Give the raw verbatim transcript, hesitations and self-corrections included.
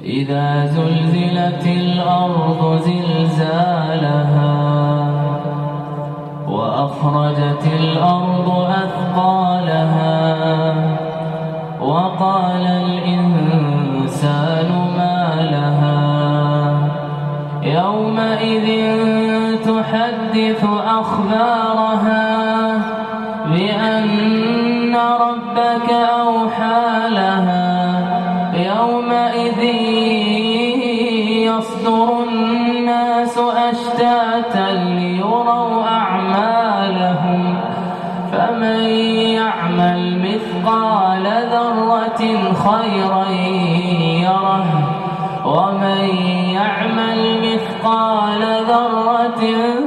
إذا زلزلت الأرض زلزالها وأخرجت الأرض أثقالها وقال الإنسان ما لها يومئذ تحدث أخبارها بأن ربك أوحى لها يومئذ يصدر الناس أشتاتا ليروا أعمالهم فمن يعمل مثقال ذرة خيرا يره ومن يعمل مثقال ذرة